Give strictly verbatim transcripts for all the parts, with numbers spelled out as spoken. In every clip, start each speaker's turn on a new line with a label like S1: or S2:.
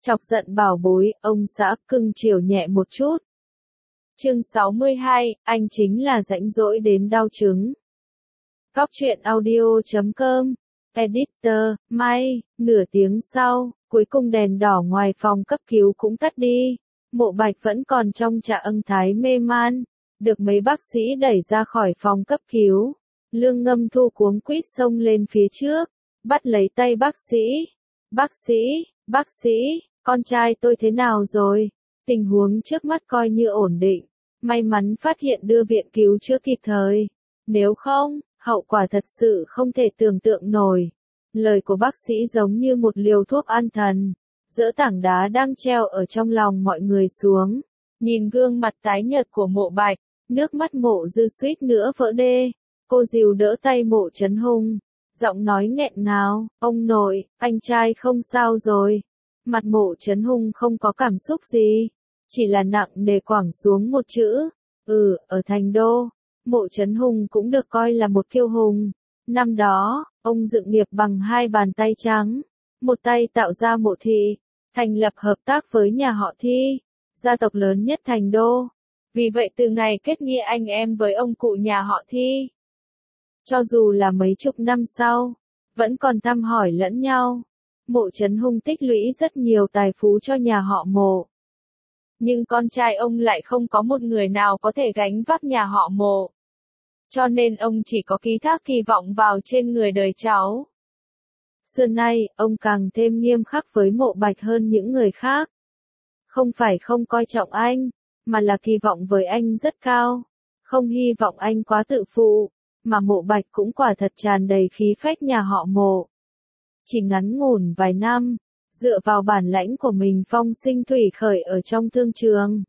S1: Chọc giận bảo bối, ông xã cưng chiều nhẹ một chút. Chương sáu mươi hai, anh chính là rãnh rỗi đến đau trứng. Cóc truyện audio chấm com, Editor, May, nửa tiếng sau, cuối cùng đèn đỏ ngoài phòng cấp cứu cũng tắt đi. Mộ Bạch vẫn còn trong trạng thái mê man, được mấy bác sĩ đẩy ra khỏi phòng cấp cứu. Lương Ngâm Thu cuống quýt xông lên phía trước, bắt lấy tay bác sĩ. Bác sĩ, bác sĩ, con trai tôi thế nào rồi? Tình huống trước mắt coi như ổn định. May mắn phát hiện đưa viện cứu chữa kịp thời. Nếu không, hậu quả thật sự không thể tưởng tượng nổi. Lời của bác sĩ giống như một liều thuốc an thần, dỡ tảng đá đang treo ở trong lòng mọi người xuống. Nhìn gương mặt tái nhợt của Mộ Bạch, nước mắt Mộ Dư suýt nữa vỡ đê. Cô dìu đỡ tay Mộ Chấn Hùng, giọng nói nghẹn ngào, ông nội, anh trai không sao rồi. Mặt Mộ Chấn Hùng không có cảm xúc gì, chỉ là nặng nề quẳng xuống một chữ, ừ, ở Thành Đô. Mộ Chấn Hùng cũng được coi là một kiêu hùng. Năm đó, ông dựng nghiệp bằng hai bàn tay trắng, một tay tạo ra Mộ Thị, thành lập hợp tác với nhà họ Thi, gia tộc lớn nhất Thành Đô. Vì vậy từ ngày kết nghĩa anh em với ông cụ nhà họ Thi, cho dù là mấy chục năm sau, vẫn còn thăm hỏi lẫn nhau. Mộ Chấn Hùng tích lũy rất nhiều tài phú cho nhà họ Mộ. Nhưng con trai ông lại không có một người nào có thể gánh vác nhà họ Mộ. Cho nên ông chỉ có ký thác kỳ vọng vào trên người đời cháu. Xưa nay, ông càng thêm nghiêm khắc với Mộ Bạch hơn những người khác. Không phải không coi trọng anh, mà là kỳ vọng với anh rất cao. Không hy vọng anh quá tự phụ, mà Mộ Bạch cũng quả thật tràn đầy khí phách nhà họ Mộ. Chỉ ngắn ngủn vài năm, dựa vào bản lãnh của mình phong sinh thủy khởi ở trong thương trường,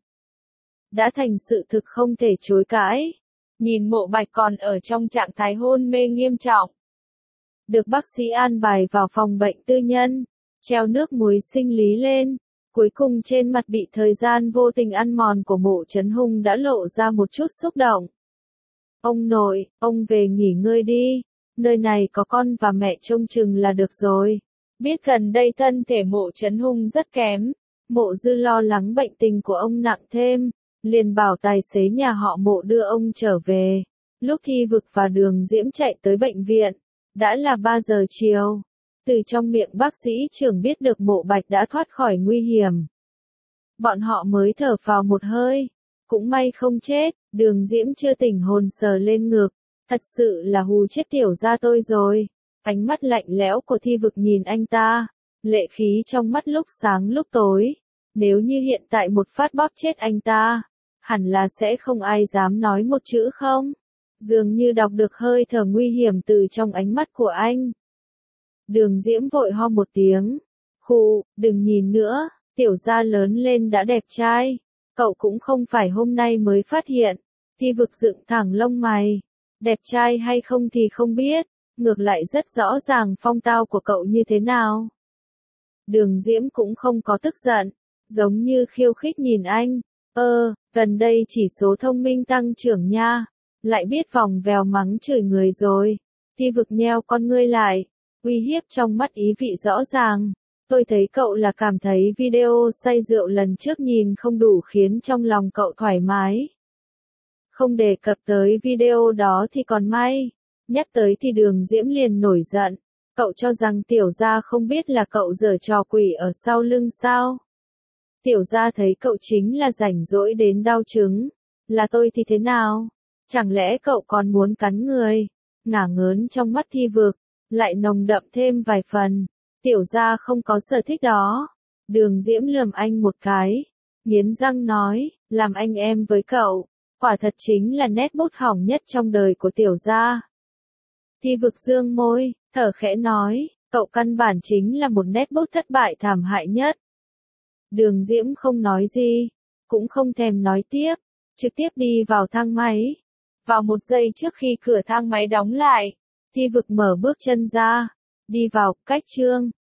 S1: đã thành sự thực không thể chối cãi. Nhìn Mộ Bạch còn ở trong trạng thái hôn mê nghiêm trọng, được bác sĩ an bài vào phòng bệnh tư nhân, treo nước muối sinh lý lên. Cuối cùng trên mặt bị thời gian vô tình ăn mòn của Mộ Chấn Hùng đã lộ ra một chút xúc động. Ông nội, ông về nghỉ ngơi đi, nơi này có con và mẹ trông chừng là được rồi. Biết gần đây thân thể Mộ Chấn Hùng rất kém, Mộ Dư lo lắng bệnh tình của ông nặng thêm, liền bảo tài xế nhà họ Mộ đưa ông trở về. Lúc Thi Vực và Đường Diễm chạy tới bệnh viện, đã là ba giờ chiều. Từ trong miệng bác sĩ trưởng biết được Mộ Bạch đã thoát khỏi nguy hiểm. Bọn họ mới thở phào một hơi, cũng may không chết. Đường Diễm chưa tỉnh hồn sờ lên ngực, thật sự là hù chết tiểu gia tôi rồi. Ánh mắt lạnh lẽo của Thi Vực nhìn anh ta, lệ khí trong mắt lúc sáng lúc tối. Nếu như hiện tại một phát bóp chết anh ta, hẳn là sẽ không ai dám nói một chữ không. Dường như đọc được hơi thở nguy hiểm từ trong ánh mắt của anh. Đường Diễm vội ho một tiếng. Khụ, đừng nhìn nữa, tiểu gia lớn lên đã đẹp trai. Cậu cũng không phải hôm nay mới phát hiện. Thi Vực dựng thẳng lông mày. Đẹp trai hay không thì không biết, ngược lại rất rõ ràng phong tao của cậu như thế nào. Đường Diễm cũng không có tức giận, giống như khiêu khích nhìn anh. Ơ, gần đây chỉ số thông minh tăng trưởng nha, lại biết vòng vèo mắng chửi người rồi. Thi Vực nheo con ngươi lại, uy hiếp trong mắt ý vị rõ ràng. Tôi thấy cậu là cảm thấy video say rượu lần trước nhìn không đủ khiến trong lòng cậu thoải mái. Không đề cập tới video đó thì còn may, nhắc tới thì Đường Diễm liền nổi giận. Cậu cho rằng tiểu gia không biết là cậu giở trò quỷ ở sau lưng sao? Tiểu gia thấy cậu chính là rảnh rỗi đến đau trứng. Là tôi thì thế nào? Chẳng lẽ cậu còn muốn cắn người? Ngả ngớn trong mắt Thi Vực, lại nồng đậm thêm vài phần. Tiểu gia không có sở thích đó. Đường Diễm lườm anh một cái, nghiến răng nói, làm anh em với cậu, quả thật chính là nét bút hỏng nhất trong đời của tiểu gia. Thi Vực dương môi, thở khẽ nói, cậu căn bản chính là một nét bút thất bại thảm hại nhất. Đường Diễm không nói gì, cũng không thèm nói tiếp, trực tiếp đi vào thang máy. Vào một giây trước khi cửa thang máy đóng lại, Thi Vực mở bước chân ra, đi vào, cách chương.